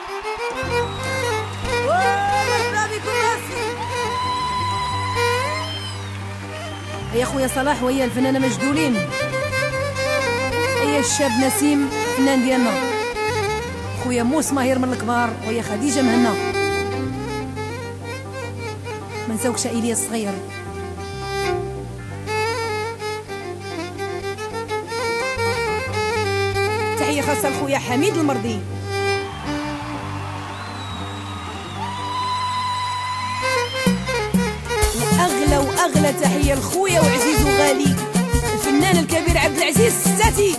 يا خويا صلاح ويا الفنانة مجدولين، هيا الشاب نسيم فنان ديالنا، خويا موس ماهر من الكبار، ويا خديجة مهنا، ما نساوكش ايليا الصغير. تحية خاصة لخويا حميد المرضي. واغلى تحيه لخويا وعزيز وغالي الفنان الكبير عبد العزيز الستاتي.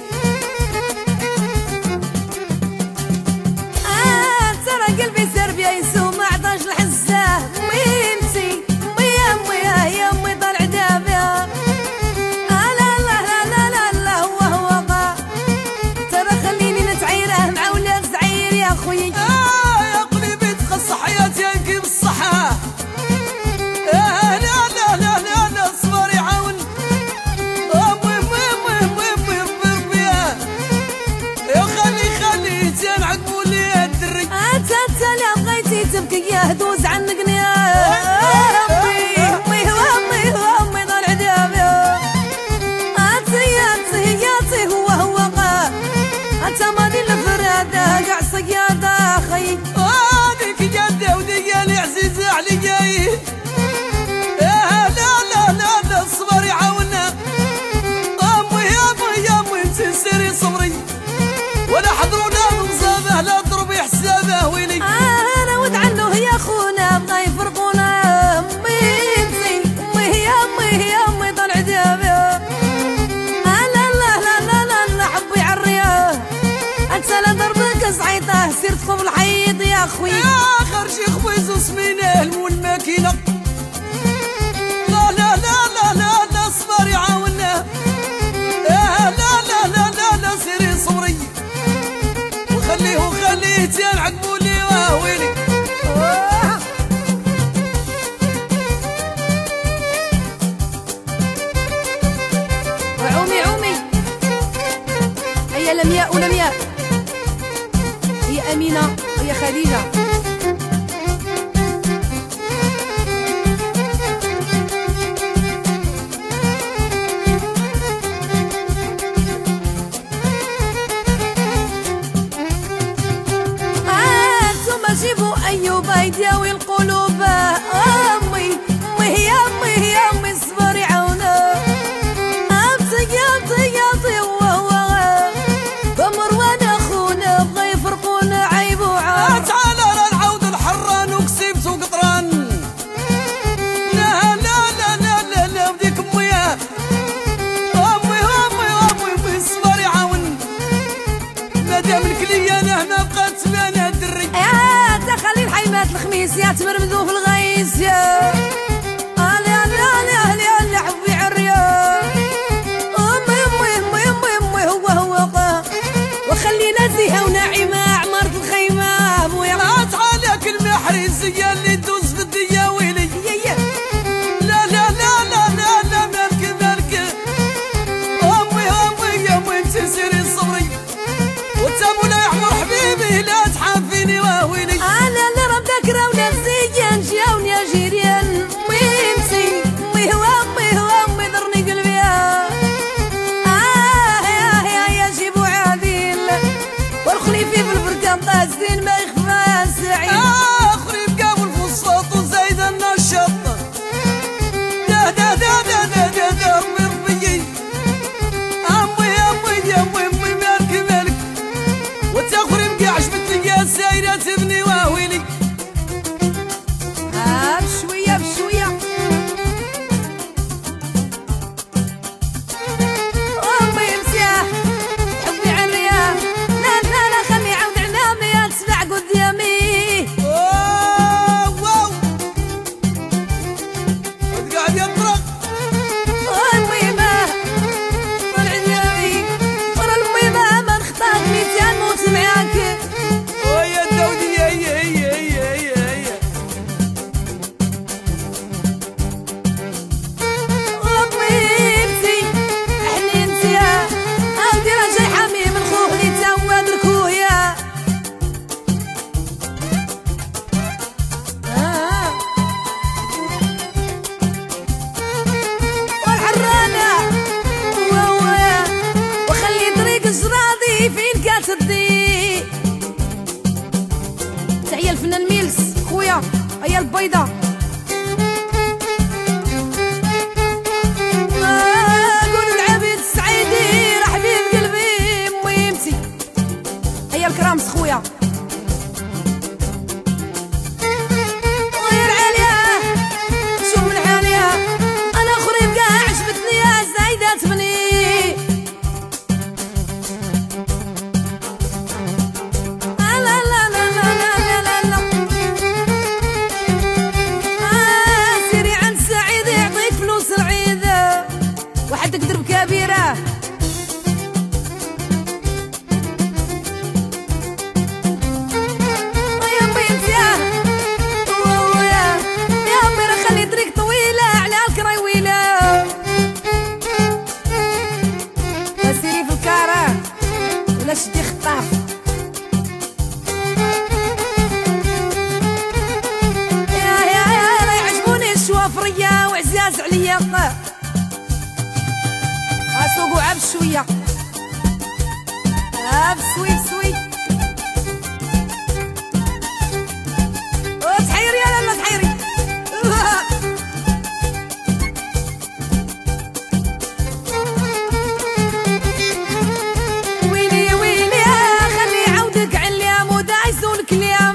ترى قلبي سربيا يسوم 11 الحزه، وينتي ميا يا امي طالع دابيا. لا لا لا لا لا لا هو ترى خليني نتعيره مع ولاد زعير يا خويا. يا قلبي تخص حياتي يجيب الصحه. تبكي يا هدوز عنقني يا امي امي طالع دابيا. عطياتي هو انت ماضي الفراده كاع صياده خي. هذيك جده وديالي عزيزه علي جاي. لا لا لا لا الصبر يعاوننا. امي انت سيري صبري ولا حضرونا من صابه لا ضربي حسابه ويلي. عنه يا خونا بغا يفرقونا. امي طالع دابيا. لا لا لا لا لا لا حبي عالرياه انت لا ضربك صعيطه سير تخوف الحيط يا خويا. يا خرجي خبيز وسمينه المول الماكينه. لا لا لا لا لا لا الصبر يعاوننا. لا لا لا لا لا سيري صبري وخليه تيان عقبولي ويلي. هي لمياء ولمياء، هي أمينة وهي خديجة. ثم جيبوا أيوب يداوي القلوب. أمي يا أمي الصبر يعاونا. يعطي ومروان اخونا بغا يفرقونا عيب وعار. تعال العود الحران وكسبت وقطران. لا لا لا لا لا لا بديك امي. امي الصبر يعاون. مادام الكليه انا ما بقات تبان دري. يا تخلي الحيمات الخميس يا تمرمدو في الغيس يا. لا حبي عريان. وخلينا زيها وناعمة عمارة الخيمة بويا. تعال كلمة حريزية اللي تدوز في الدنيا ويلي. لا لا لا لا لا لا مالك. امي انت سيري صبري وانت مولاي عمر حبيبي لا تحافيني وهويلي. لا رب ذاكرة ونفسيا جاوني يا جيريان. امي ضرني قلبي يا جيبو عادل والخلي في البركان طازين ما يخفى سعيد. اخري بقابل الفسطاط وزايد النشاط. دا ربي امي مالك وتاخري بقى عجبتني يا سايره تبني واويلي. بشويه امي مسياح حبي عالرياح. لا خلي عود عنابي تسمع قدام. هيا البيضة قولوا العبيد السعيدي راه حبيب قلبي ميمتي. هيا الكرامس خويا غير عالية شوف من حالية انا خريب كاع عجبتني يا زايدة تبني. وحدك درب كبيرة يا بنت يا امي راه خلي طريق طويلة على الكراويلة. سيري في الكارة ولا شدي خطاف يا راه يعجبوني الشوافرية وعزاز عليا سوقوا عب شوية عب سوي بسوي تحيري يا لالا تحيري ويلي ويلي خلي عودك علام ودايس والكلام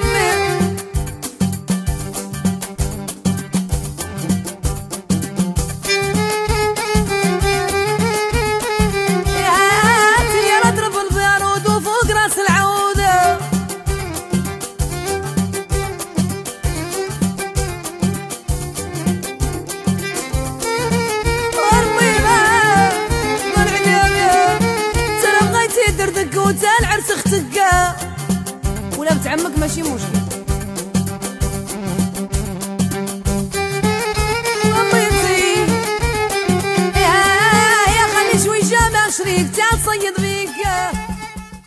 وتا العرس اختك ولا بنت عمك ماشي مشكل. يا خلي شوي جامع شريك تعال صيد بيه